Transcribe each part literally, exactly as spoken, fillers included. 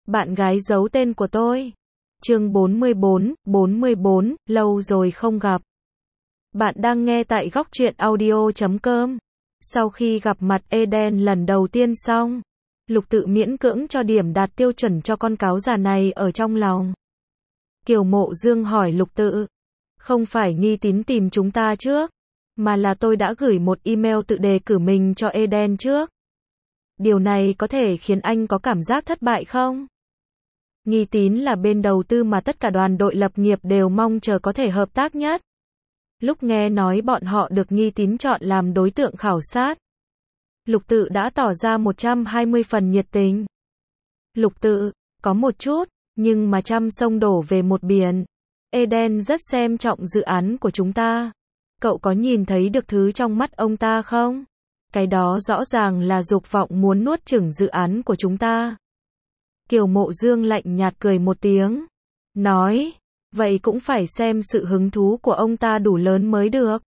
Bạn gái giấu tên của tôi. Chương bốn mươi bốn, bốn mươi bốn, lâu rồi không gặp. Bạn đang nghe tại góc truyện audio chấm com. Sau khi gặp mặt Eden lần đầu tiên xong, Lục Tự miễn cưỡng cho điểm đạt tiêu chuẩn cho con cáo già này ở trong lòng. Kiều Mộ Dương hỏi Lục Tự, không phải Nghi Tín tìm chúng ta trước, mà là tôi đã gửi một email tự đề cử mình cho Eden trước. Điều này có thể khiến anh có cảm giác thất bại không? Nghi Tín là bên đầu tư mà tất cả đoàn đội lập nghiệp đều mong chờ có thể hợp tác nhất. Lúc nghe nói bọn họ được Nghi Tín chọn làm đối tượng khảo sát, Lục Tự đã tỏ ra một trăm hai mươi phần nhiệt tình. Lục Tự, có một chút, nhưng mà trăm sông đổ về một biển. Eden rất xem trọng dự án của chúng ta. Cậu có nhìn thấy được thứ trong mắt ông ta không? Cái đó rõ ràng là dục vọng muốn nuốt chửng dự án của chúng ta. Kiều Mộ Dương lạnh nhạt cười một tiếng, nói, vậy cũng phải xem sự hứng thú của ông ta đủ lớn mới được.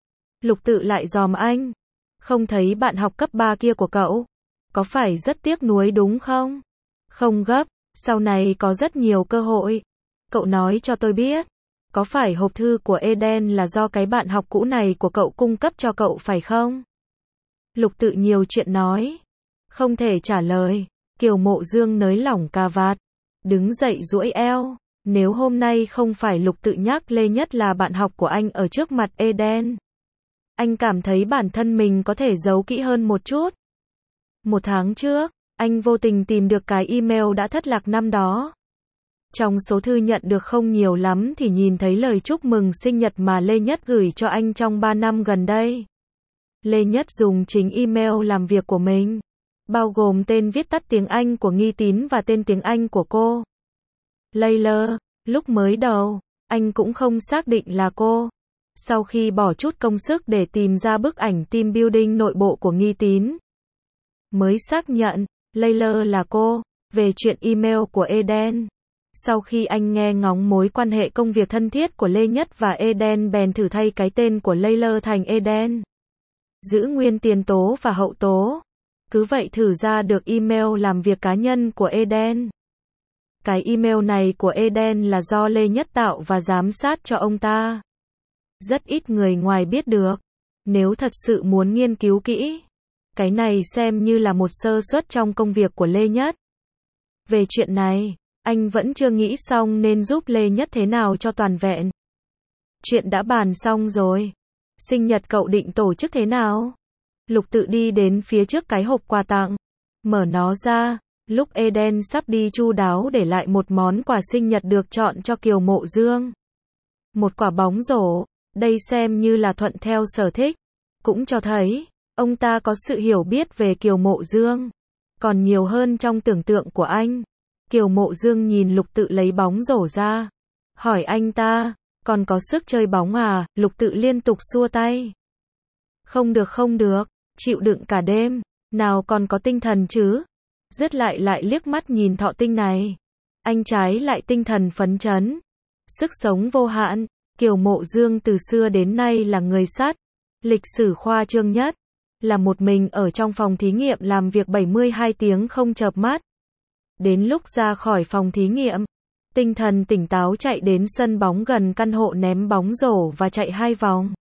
Lục Tự lại dòm anh, không thấy bạn học cấp ba kia của cậu, có phải rất tiếc nuối đúng không? Không gấp, sau này có rất nhiều cơ hội. Cậu nói cho tôi biết, có phải hộp thư của Eden là do cái bạn học cũ này của cậu cung cấp cho cậu phải không? Lục Tự nhiều chuyện nói, không thể trả lời. Kiều Mộ Dương nới lỏng cà vạt, đứng dậy duỗi eo. Nếu hôm nay không phải Lục Tự nhắc Lê Nhất là bạn học của anh ở trước mặt Eden, anh cảm thấy bản thân mình có thể giấu kỹ hơn một chút. Một tháng trước, anh vô tình tìm được cái email đã thất lạc năm đó. Trong số thư nhận được không nhiều lắm thì nhìn thấy lời chúc mừng sinh nhật mà Lê Nhất gửi cho anh trong ba năm gần đây. Lê Nhất dùng chính email làm việc của mình, bao gồm tên viết tắt tiếng Anh của Nghi Tín và tên tiếng Anh của cô. Layla, lúc mới đầu, anh cũng không xác định là cô. Sau khi bỏ chút công sức để tìm ra bức ảnh team building nội bộ của Nghi Tín, mới xác nhận, Layla là cô. Về chuyện email của Eden, sau khi anh nghe ngóng mối quan hệ công việc thân thiết của Lê Nhất và Eden bèn thử thay cái tên của Layla thành Eden, giữ nguyên tiền tố và hậu tố. Cứ vậy thử ra được email làm việc cá nhân của Eden. Cái email này của Eden là do Lê Nhất tạo và giám sát cho ông ta. Rất ít người ngoài biết được. Nếu thật sự muốn nghiên cứu kỹ, cái này xem như là một sơ suất trong công việc của Lê Nhất. Về chuyện này, anh vẫn chưa nghĩ xong nên giúp Lê Nhất thế nào cho toàn vẹn. Chuyện đã bàn xong rồi. Sinh nhật cậu định tổ chức thế nào? Lục Tự đi đến phía trước cái hộp quà tặng, mở nó ra. Lúc Eden sắp đi chu đáo để lại một món quà sinh nhật được chọn cho Kiều Mộ Dương. Một quả bóng rổ, đây xem như là thuận theo sở thích. Cũng cho thấy, ông ta có sự hiểu biết về Kiều Mộ Dương, còn nhiều hơn trong tưởng tượng của anh. Kiều Mộ Dương nhìn Lục Tự lấy bóng rổ ra, hỏi anh ta, còn có sức chơi bóng à? Lục Tự liên tục xua tay. Không được không được, chịu đựng cả đêm, nào còn có tinh thần chứ? Dứt lại lại liếc mắt nhìn thọ tinh này. Anh trái lại tinh thần phấn chấn. Sức sống vô hạn. Kiều Mộ Dương từ xưa đến nay là người sắt. Lịch sử khoa trương nhất. Là một mình ở trong phòng thí nghiệm làm việc bảy mươi hai tiếng không chợp mắt. Đến lúc ra khỏi phòng thí nghiệm, tinh thần tỉnh táo chạy đến sân bóng gần căn hộ ném bóng rổ và chạy hai vòng.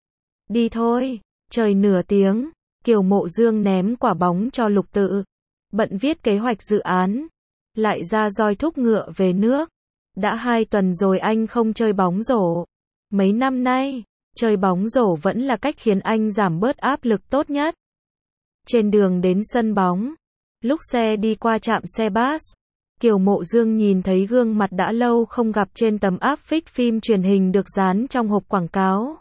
Đi thôi, trời nửa tiếng. Kiều Mộ Dương ném quả bóng cho Lục Tự, bận viết kế hoạch dự án, lại ra roi thúc ngựa về nước. Đã hai tuần rồi anh không chơi bóng rổ. Mấy năm nay, chơi bóng rổ vẫn là cách khiến anh giảm bớt áp lực tốt nhất. Trên đường đến sân bóng, lúc xe đi qua trạm xe bus, Kiều Mộ Dương nhìn thấy gương mặt đã lâu không gặp trên tấm áp phích phim truyền hình được dán trong hộp quảng cáo.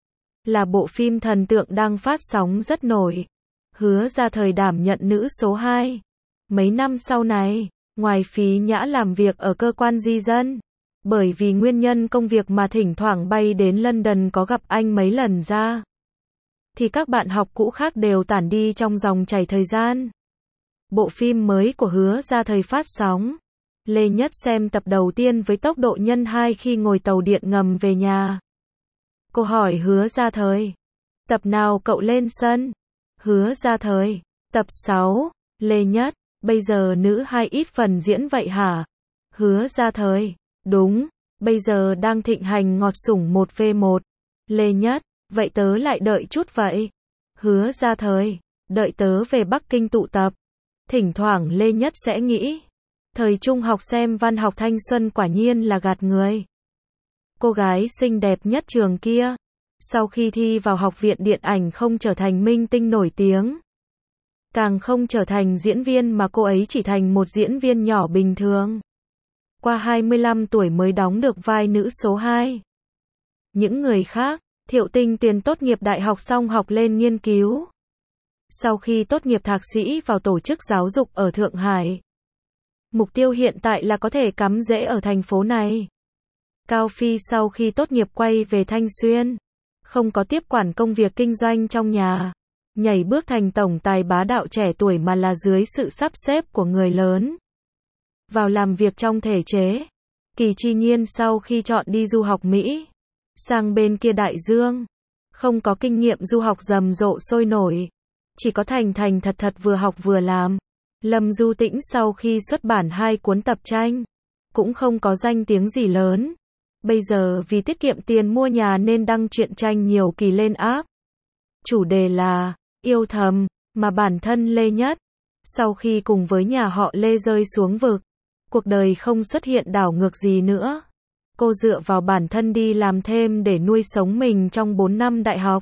Là bộ phim thần tượng đang phát sóng rất nổi. Hứa Ra Thời đảm nhận nữ số hai. Mấy năm sau này, ngoài Phí Nhã làm việc ở cơ quan di dân, bởi vì nguyên nhân công việc mà thỉnh thoảng bay đến London có gặp anh mấy lần ra, thì các bạn học cũ khác đều tản đi trong dòng chảy thời gian. Bộ phim mới của Hứa Ra Thời phát sóng. Lê Nhất xem tập đầu tiên với tốc độ nhân hai khi ngồi tàu điện ngầm về nhà. Cô hỏi Hứa Ra Thời, tập nào cậu lên sân? Hứa Ra Thời, tập sáu. Lê Nhất, Bây giờ nữ hai ít phần diễn vậy hả? Hứa Gia Thời. Đúng, bây giờ đang thịnh hành ngọt sủng một vê một. Lê Nhất. Vậy tớ lại đợi chút vậy. Hứa Gia Thời. Đợi tớ về Bắc Kinh tụ tập. Thỉnh thoảng Lê Nhất sẽ nghĩ. Thời trung học xem văn học thanh xuân quả nhiên là gạt người. Cô gái xinh đẹp nhất trường kia. Sau khi thi vào học viện điện ảnh không trở thành minh tinh nổi tiếng. Càng không trở thành diễn viên mà cô ấy chỉ thành một diễn viên nhỏ bình thường. Qua hai mươi lăm tuổi mới đóng được vai nữ số hai. Những người khác, Thiệu Tinh Tuyền tốt nghiệp đại học xong học lên nghiên cứu. Sau khi tốt nghiệp thạc sĩ vào tổ chức giáo dục ở Thượng Hải. Mục tiêu hiện tại là có thể cắm rễ ở thành phố này. Cao Phi sau khi tốt nghiệp quay về Thanh Xuyên. Không có tiếp quản công việc kinh doanh trong nhà. Nhảy bước thành tổng tài bá đạo trẻ tuổi mà là dưới sự sắp xếp của người lớn. Vào làm việc trong thể chế. Kỳ Chi Nhiên sau khi chọn đi du học Mỹ. Sang bên kia đại dương. Không có kinh nghiệm du học rầm rộ sôi nổi. Chỉ có thành thành thật thật vừa học vừa làm. Lâm Du Tĩnh sau khi xuất bản hai cuốn tập tranh. Cũng không có danh tiếng gì lớn. Bây giờ vì tiết kiệm tiền mua nhà nên đăng truyện tranh nhiều kỳ lên app. Chủ đề là yêu thầm, mà bản thân Lê Nhất. Sau khi cùng với nhà họ Lê rơi xuống vực. Cuộc đời không xuất hiện đảo ngược gì nữa. Cô dựa vào bản thân đi làm thêm để nuôi sống mình trong bốn năm đại học.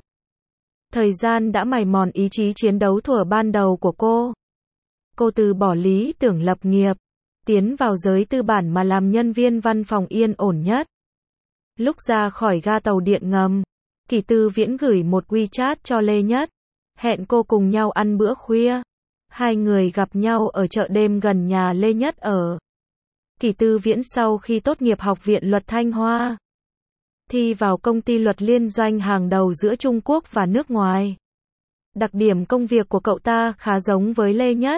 Thời gian đã mài mòn ý chí chiến đấu thuở ban đầu của cô. Cô từ bỏ lý tưởng lập nghiệp. Tiến vào giới tư bản mà làm nhân viên văn phòng yên ổn nhất. Lúc ra khỏi ga tàu điện ngầm, Kỳ Tư Viễn gửi một WeChat cho Lê Nhất. Hẹn cô cùng nhau ăn bữa khuya. Hai người gặp nhau ở chợ đêm gần nhà Lê Nhất ở. Kỳ Tư Viễn sau khi tốt nghiệp Học viện Luật Thanh Hoa. Thi vào công ty luật liên doanh hàng đầu giữa Trung Quốc và nước ngoài. Đặc điểm công việc của cậu ta khá giống với Lê Nhất.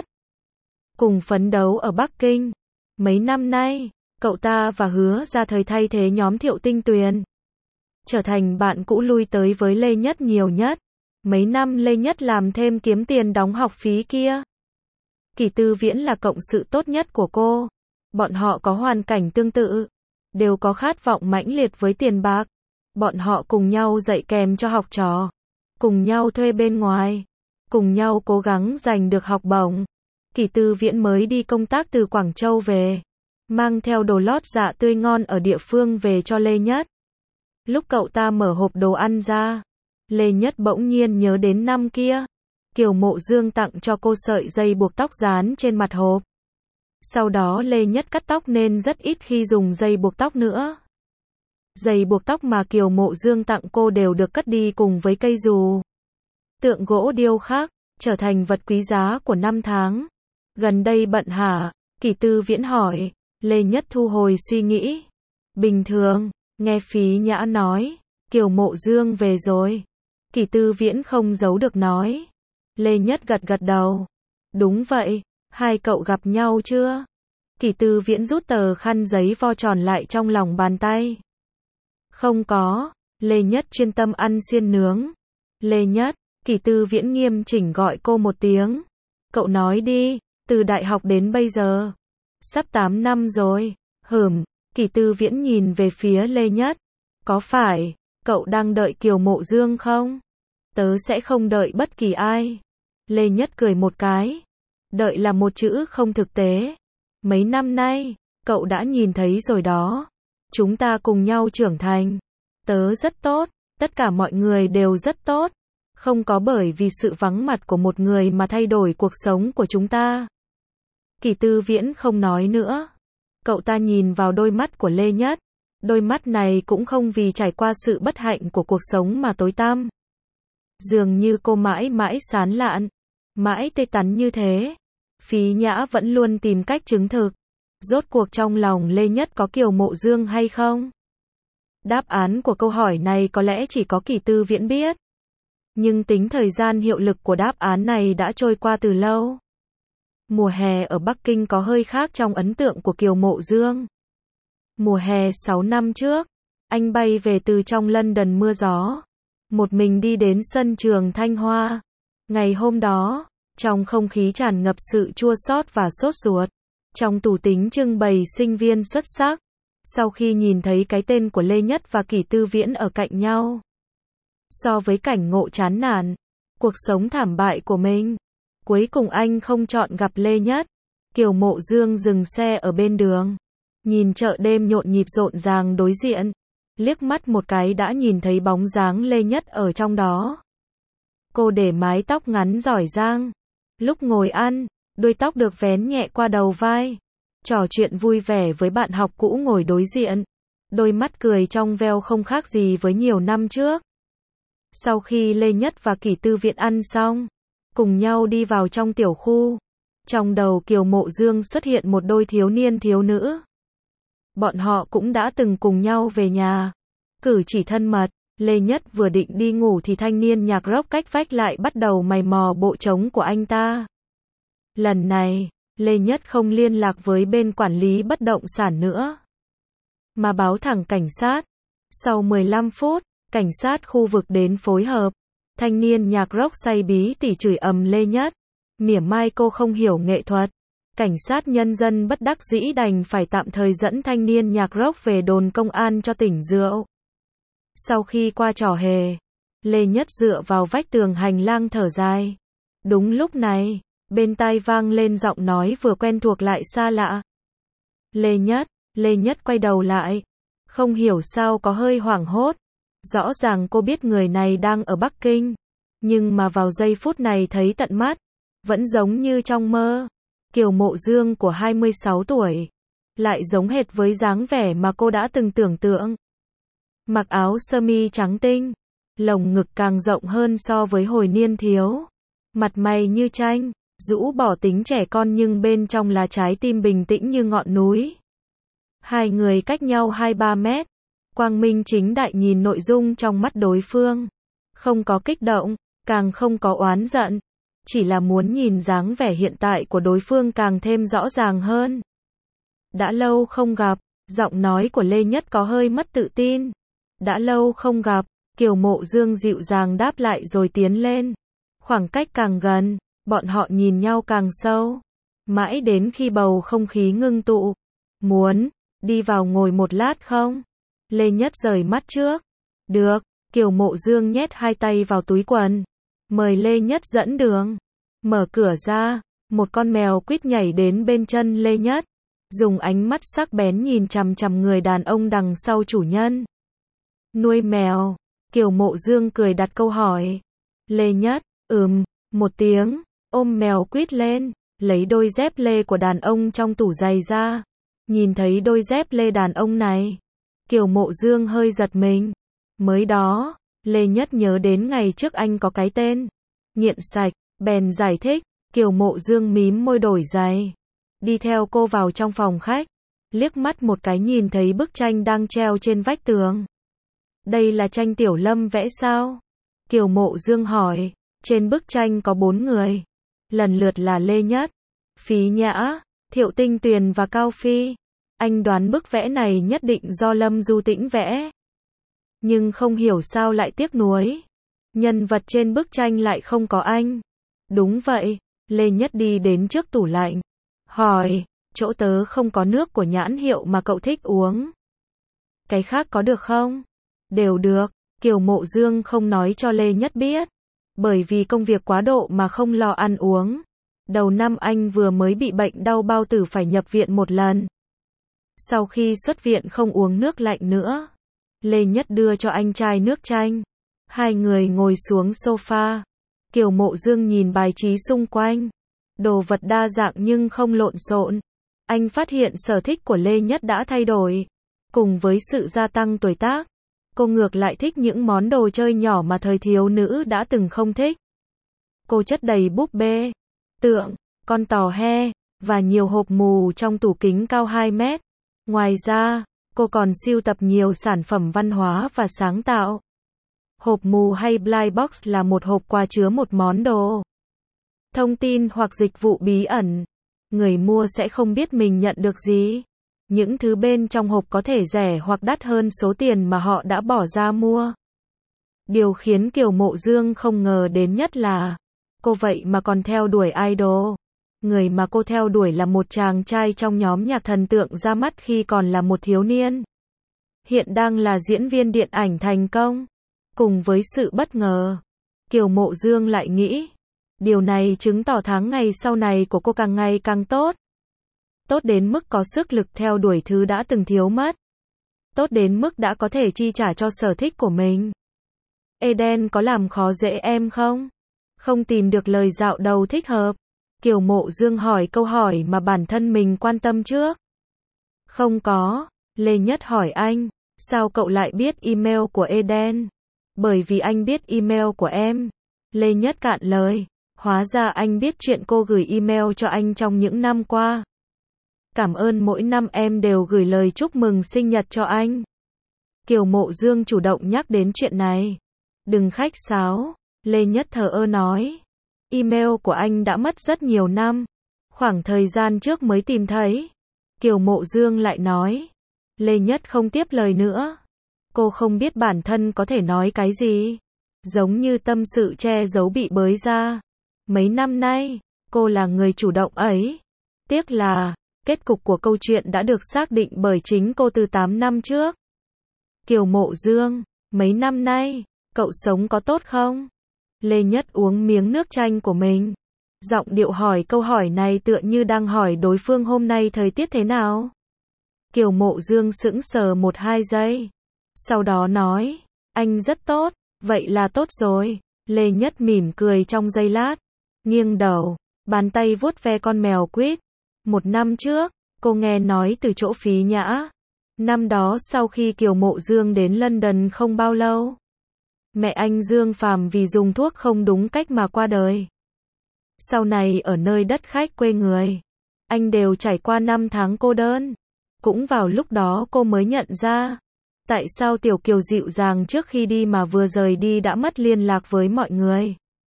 Cùng phấn đấu ở Bắc Kinh. Mấy năm nay, cậu ta và Hứa Gia Thời thay thế nhóm Thiệu Tinh Tuyền. Trở thành bạn cũ lui tới với Lê Nhất nhiều nhất. Mấy năm Lê Nhất làm thêm kiếm tiền đóng học phí kia. Kỳ Tư Viễn là cộng sự tốt nhất của cô. Bọn họ có hoàn cảnh tương tự. Đều có khát vọng mãnh liệt với tiền bạc. Bọn họ cùng nhau dạy kèm cho học trò. Cùng nhau thuê bên ngoài. Cùng nhau cố gắng giành được học bổng. Kỳ Tư Viễn mới đi công tác từ Quảng Châu về. Mang theo đồ lót dạ tươi ngon ở địa phương về cho Lê Nhất. Lúc cậu ta mở hộp đồ ăn ra. Lê Nhất bỗng nhiên nhớ đến năm kia. Kiều Mộ Dương tặng cho cô sợi dây buộc tóc dán trên mặt hộp. Sau đó Lê Nhất cắt tóc nên rất ít khi dùng dây buộc tóc nữa. Dây buộc tóc mà Kiều Mộ Dương tặng cô đều được cất đi cùng với cây dù. Tượng gỗ điêu khắc, trở thành vật quý giá của năm tháng. Gần đây bận hả? Kỳ Tư Viễn hỏi. Lê Nhất thu hồi suy nghĩ. Bình thường, nghe Phí Nhã nói. Kiều Mộ Dương về rồi. Kỳ Tư Viễn không giấu được nói. Lê Nhất gật gật đầu. Đúng vậy, hai cậu gặp nhau chưa? Kỳ Tư Viễn rút tờ khăn giấy vo tròn lại trong lòng bàn tay. Không có, Lê Nhất chuyên tâm ăn xiên nướng. Lê Nhất, Kỳ Tư Viễn nghiêm chỉnh gọi cô một tiếng. Cậu nói đi, từ đại học đến bây giờ. Sắp tám năm rồi. Hửm, Kỳ Tư Viễn nhìn về phía Lê Nhất. Có phải, cậu đang đợi Kiều Mộ Dương không? Tớ sẽ không đợi bất kỳ ai. Lê Nhất cười một cái. Đợi là một chữ không thực tế. Mấy năm nay, cậu đã nhìn thấy rồi đó. Chúng ta cùng nhau trưởng thành. Tớ rất tốt, tất cả mọi người đều rất tốt. Không có bởi vì sự vắng mặt của một người mà thay đổi cuộc sống của chúng ta. Kỳ Tư Viễn không nói nữa. Cậu ta nhìn vào đôi mắt của Lê Nhất. Đôi mắt này cũng không vì trải qua sự bất hạnh của cuộc sống mà tối tăm. Dường như cô mãi mãi sán lạn, mãi tê tắn như thế. Phí Nhã vẫn luôn tìm cách chứng thực. Rốt cuộc trong lòng Lê Nhất có Kiều Mộ Dương hay không? Đáp án của câu hỏi này có lẽ chỉ có Kỳ Tư Viễn biết. Nhưng tính thời gian hiệu lực của đáp án này đã trôi qua từ lâu. Mùa hè ở Bắc Kinh có hơi khác trong ấn tượng của Kiều Mộ Dương. Mùa hè sáu năm trước, anh bay về từ trong London mưa gió. Một mình đi đến sân trường Thanh Hoa. Ngày hôm đó, Trong không khí tràn ngập sự chua xót và sốt ruột. Trong tủ tính trưng bày sinh viên xuất sắc. Sau khi nhìn thấy cái tên của Lê Nhất và Kỷ Tư Viễn ở cạnh nhau. So với cảnh ngộ chán nản, cuộc sống thảm bại của mình, cuối cùng anh không chọn gặp Lê Nhất. Kiều Mộ Dương dừng xe ở bên đường, nhìn chợ đêm nhộn nhịp rộn ràng đối diện, liếc mắt một cái đã nhìn thấy bóng dáng Lê Nhất ở trong đó. Cô để mái tóc ngắn giỏi giang, lúc ngồi ăn, đuôi tóc được vén nhẹ qua đầu vai, trò chuyện vui vẻ với bạn học cũ ngồi đối diện, đôi mắt cười trong veo không khác gì với nhiều năm trước. Sau khi Lê Nhất và Kỷ Tư Viễn ăn xong, cùng nhau đi vào trong tiểu khu. Trong đầu Kiều Mộ Dương xuất hiện một đôi thiếu niên thiếu nữ. Bọn họ cũng đã từng cùng nhau về nhà. Cử chỉ thân mật, Lê Nhất vừa định đi ngủ thì thanh niên nhạc rock cách vách lại bắt đầu mày mò bộ trống của anh ta. Lần này, Lê Nhất không liên lạc với bên quản lý bất động sản nữa, mà báo thẳng cảnh sát. Sau mười lăm phút, cảnh sát khu vực đến phối hợp. Thanh niên nhạc rock say bí tỉ chửi ầm Lê Nhất. Mỉa mai cô không hiểu nghệ thuật. Cảnh sát nhân dân bất đắc dĩ đành phải tạm thời dẫn thanh niên nhạc rock về đồn công an cho tỉnh rượu. Sau khi qua trò hề, Lê Nhất dựa vào vách tường hành lang thở dài. Đúng lúc này, bên tai vang lên giọng nói vừa quen thuộc lại xa lạ. Lê Nhất, Lê Nhất quay đầu lại. Không hiểu sao có hơi hoảng hốt. Rõ ràng cô biết người này đang ở Bắc Kinh. Nhưng mà vào giây phút này thấy tận mắt, vẫn giống như trong mơ. Kiều Mộ Dương của hai mươi sáu tuổi, lại giống hệt với dáng vẻ mà cô đã từng tưởng tượng. Mặc áo sơ mi trắng tinh, lồng ngực càng rộng hơn so với hồi niên thiếu. Mặt mày như tranh, rũ bỏ tính trẻ con nhưng bên trong là trái tim bình tĩnh như ngọn núi. Hai người cách nhau hai ba mét, quang minh chính đại nhìn nội dung trong mắt đối phương. Không có kích động, càng không có oán giận. Chỉ là muốn nhìn dáng vẻ hiện tại của đối phương càng thêm rõ ràng hơn. Đã lâu không gặp, giọng nói của Lê Nhất có hơi mất tự tin. Đã lâu không gặp, Kiều Mộ Dương dịu dàng đáp lại rồi tiến lên. Khoảng cách càng gần, bọn họ nhìn nhau càng sâu. Mãi đến khi bầu không khí ngưng tụ. Muốn, đi vào ngồi một lát không? Lê Nhất rời mắt trước. Được, Kiều Mộ Dương nhét hai tay vào túi quần. Mời Lê Nhất dẫn đường. Mở cửa ra, một con mèo quýt nhảy đến bên chân Lê Nhất. Dùng ánh mắt sắc bén nhìn chằm chằm người đàn ông đằng sau chủ nhân. Nuôi mèo, Kiều Mộ Dương cười đặt câu hỏi. Lê Nhất, ừm, một tiếng, ôm mèo quýt lên, lấy đôi dép lê của đàn ông trong tủ giày ra. Nhìn thấy đôi dép lê đàn ông này, Kiều Mộ Dương hơi giật mình. Mới đó, Lê Nhất nhớ đến ngày trước anh có cái tên nghiện sạch, bèn giải thích. Kiều Mộ Dương mím môi đổi giày, đi theo cô vào trong phòng khách, liếc mắt một cái nhìn thấy bức tranh đang treo trên vách tường. Đây là tranh Tiểu Lâm vẽ sao? Kiều Mộ Dương hỏi. Trên bức tranh có bốn người, lần lượt là Lê Nhất, Phí Nhã, Thiệu Tinh Tuyền và Cao Phi. Anh đoán bức vẽ này nhất định do Lâm Du Tĩnh vẽ. Nhưng không hiểu sao lại tiếc nuối. Nhân vật trên bức tranh lại không có anh. Đúng vậy, Lê Nhất đi đến trước tủ lạnh. Hỏi, chỗ tớ không có nước của nhãn hiệu mà cậu thích uống. Cái khác có được không? Đều được, Kiều Mộ Dương không nói cho Lê Nhất biết. Bởi vì công việc quá độ mà không lo ăn uống. Đầu năm anh vừa mới bị bệnh đau bao tử phải nhập viện một lần. Sau khi xuất viện không uống nước lạnh nữa. Lê Nhất đưa cho anh chai nước chanh. Hai người ngồi xuống sofa. Kiều Mộ Dương nhìn bài trí xung quanh. Đồ vật đa dạng nhưng không lộn xộn. Anh phát hiện sở thích của Lê Nhất đã thay đổi. Cùng với sự gia tăng tuổi tác, cô ngược lại thích những món đồ chơi nhỏ mà thời thiếu nữ đã từng không thích. Cô chất đầy búp bê, tượng, con tò he, và nhiều hộp mù trong tủ kính cao hai mét. Ngoài ra, cô còn sưu tập nhiều sản phẩm văn hóa và sáng tạo. Hộp mù hay blind box là một hộp quà chứa một món đồ, thông tin hoặc dịch vụ bí ẩn. Người mua sẽ không biết mình nhận được gì. Những thứ bên trong hộp có thể rẻ hoặc đắt hơn số tiền mà họ đã bỏ ra mua. Điều khiến Kiều Mộ Dương không ngờ đến nhất là, Cô vậy mà còn theo đuổi idol. Người mà cô theo đuổi là một chàng trai trong nhóm nhạc thần tượng ra mắt khi còn là một thiếu niên. Hiện đang là diễn viên điện ảnh thành công. Cùng với sự bất ngờ, Kiều Mộ Dương lại nghĩ, điều này chứng tỏ tháng ngày sau này của cô càng ngày càng tốt. Tốt đến mức có sức lực theo đuổi thứ đã từng thiếu mất. Tốt đến mức đã có thể chi trả cho sở thích của mình. Eden có làm khó dễ em không? Không tìm được lời dạo đầu thích hợp. Kiều Mộ Dương hỏi câu hỏi mà bản thân mình quan tâm trước. Không có. Lê Nhất hỏi anh, sao cậu lại biết email của Eden? Bởi vì anh biết email của em. Lê Nhất cạn lời, hóa ra anh biết chuyện cô gửi email cho anh trong những năm qua. Cảm ơn mỗi năm em đều gửi lời chúc mừng sinh nhật cho anh. Kiều Mộ Dương chủ động nhắc đến chuyện này. Đừng khách sáo, Lê Nhất thờ ơ nói. Email của anh đã mất rất nhiều năm. Khoảng thời gian trước mới tìm thấy. Kiều Mộ Dương lại nói. Lê Nhất không tiếp lời nữa. Cô không biết bản thân có thể nói cái gì. Giống như tâm sự che giấu bị bới ra. Mấy năm nay, cô là người chủ động ấy. Tiếc là, kết cục của câu chuyện đã được xác định bởi chính cô từ tám năm trước. Kiều Mộ Dương, mấy năm nay, cậu sống có tốt không? Lê Nhất uống miếng nước chanh của mình. Giọng điệu hỏi câu hỏi này tựa như đang hỏi đối phương hôm nay thời tiết thế nào. Kiều Mộ Dương sững sờ một hai giây. Sau đó nói, anh rất tốt, vậy là tốt rồi. Lê Nhất mỉm cười trong giây lát. Nghiêng đầu, bàn tay vuốt ve con mèo quýt. Một năm trước, cô nghe nói từ chỗ Phí Nhã. Năm đó sau khi Kiều Mộ Dương đến London không bao lâu. Mẹ anh Dương Phàm vì dùng thuốc không đúng cách mà qua đời. Sau này ở nơi đất khách quê người, anh đều trải qua năm tháng cô đơn. Cũng vào lúc đó cô mới nhận ra, tại sao Tiểu Kiều dịu dàng trước khi đi mà vừa rời đi đã mất liên lạc với mọi người.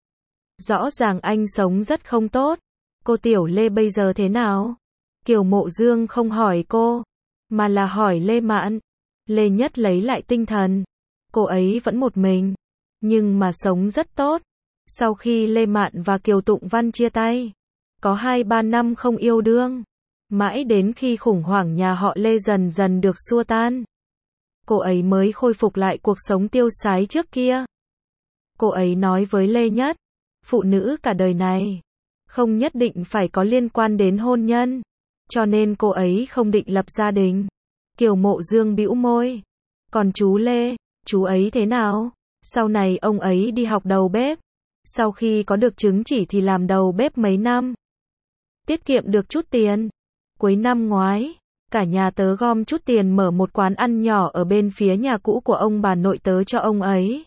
Rõ ràng anh sống rất không tốt. Cô Tiểu Lê bây giờ thế nào? Kiều Mộ Dương không hỏi cô, mà là hỏi Lê Mạn. Lê Nhất lấy lại tinh thần. Cô ấy vẫn một mình, nhưng mà sống rất tốt. Sau khi Lê Mạn và Kiều Tụng Văn chia tay, có hai ba năm không yêu đương. Mãi đến khi khủng hoảng nhà họ Lê dần dần được xua tan, cô ấy mới khôi phục lại cuộc sống tiêu sái trước kia. Cô ấy nói với Lê Nhất, phụ nữ cả đời này, không nhất định phải có liên quan đến hôn nhân. Cho nên cô ấy không định lập gia đình. Kiều Mộ Dương bĩu môi. Còn chú Lê, chú ấy thế nào? Sau này ông ấy đi học đầu bếp. Sau khi có được chứng chỉ thì làm đầu bếp mấy năm. Tiết kiệm được chút tiền. Cuối năm ngoái, cả nhà tớ gom chút tiền mở một quán ăn nhỏ ở bên phía nhà cũ của ông bà nội tớ cho ông ấy.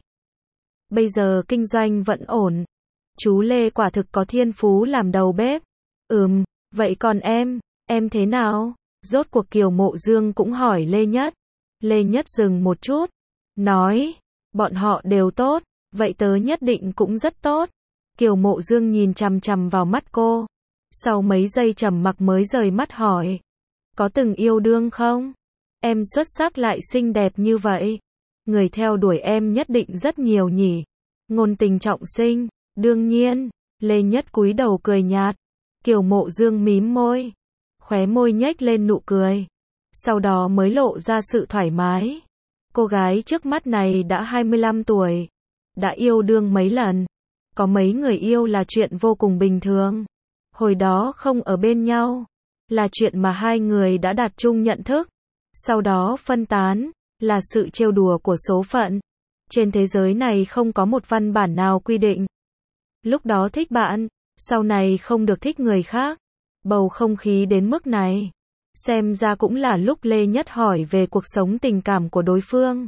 Bây giờ kinh doanh vẫn ổn. Chú Lê quả thực có thiên phú làm đầu bếp. Ừm, vậy còn em, em thế nào? Rốt cuộc Kiều Mộ Dương cũng hỏi Lê Nhất. Lê Nhất dừng một chút, nói, bọn họ đều tốt, vậy tớ nhất định cũng rất tốt. Kiều Mộ Dương nhìn chằm chằm vào mắt cô. Sau mấy giây trầm mặc mới rời mắt hỏi, có từng yêu đương không? Em xuất sắc lại xinh đẹp như vậy. Người theo đuổi em nhất định rất nhiều nhỉ. Ngôn tình trọng sinh, đương nhiên. Lê Nhất cúi đầu cười nhạt. Kiều Mộ Dương mím môi, khóe môi nhếch lên nụ cười. Sau đó mới lộ ra sự thoải mái. Cô gái trước mắt này đã hai mươi lăm tuổi, đã yêu đương mấy lần. Có mấy người yêu là chuyện vô cùng bình thường. Hồi đó không ở bên nhau, là chuyện mà hai người đã đạt chung nhận thức. Sau đó phân tán, là sự trêu đùa của số phận. Trên thế giới này không có một văn bản nào quy định. Lúc đó thích bạn, sau này không được thích người khác. Bầu không khí đến mức này. Xem ra cũng là lúc Lê Nhất hỏi về cuộc sống tình cảm của đối phương.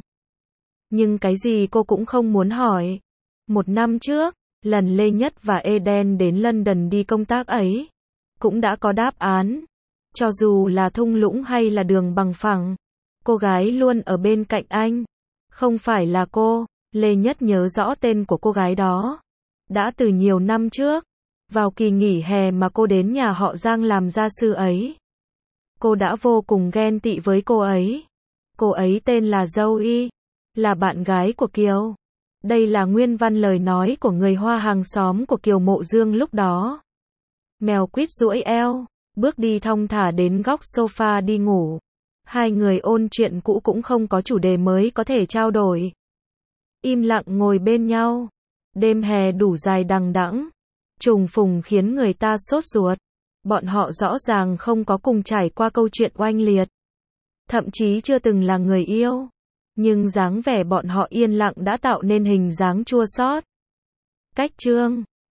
Nhưng cái gì cô cũng không muốn hỏi. Một năm trước, lần Lê Nhất và Eden đến London đi công tác ấy, cũng đã có đáp án. Cho dù là thung lũng hay là đường bằng phẳng, cô gái luôn ở bên cạnh anh. Không phải là cô. Lê Nhất nhớ rõ tên của cô gái đó. Đã từ nhiều năm trước, vào kỳ nghỉ hè mà cô đến nhà họ Giang làm gia sư ấy. Cô đã vô cùng ghen tị với cô ấy. Cô ấy tên là Zoe, là bạn gái của Kiều. Đây là nguyên văn lời nói của người Hoa hàng xóm của Kiều Mộ Dương lúc đó. Mèo quýt duỗi eo, bước đi thong thả đến góc sofa đi ngủ. Hai người ôn chuyện cũ cũng không có chủ đề mới có thể trao đổi. Im lặng ngồi bên nhau. Đêm hè đủ dài đằng đẵng, trùng phùng khiến người ta sốt ruột. Bọn họ rõ ràng không có cùng trải qua câu chuyện oanh liệt. Thậm chí chưa từng là người yêu. Nhưng dáng vẻ bọn họ yên lặng đã tạo nên hình dáng chua xót. Cách chương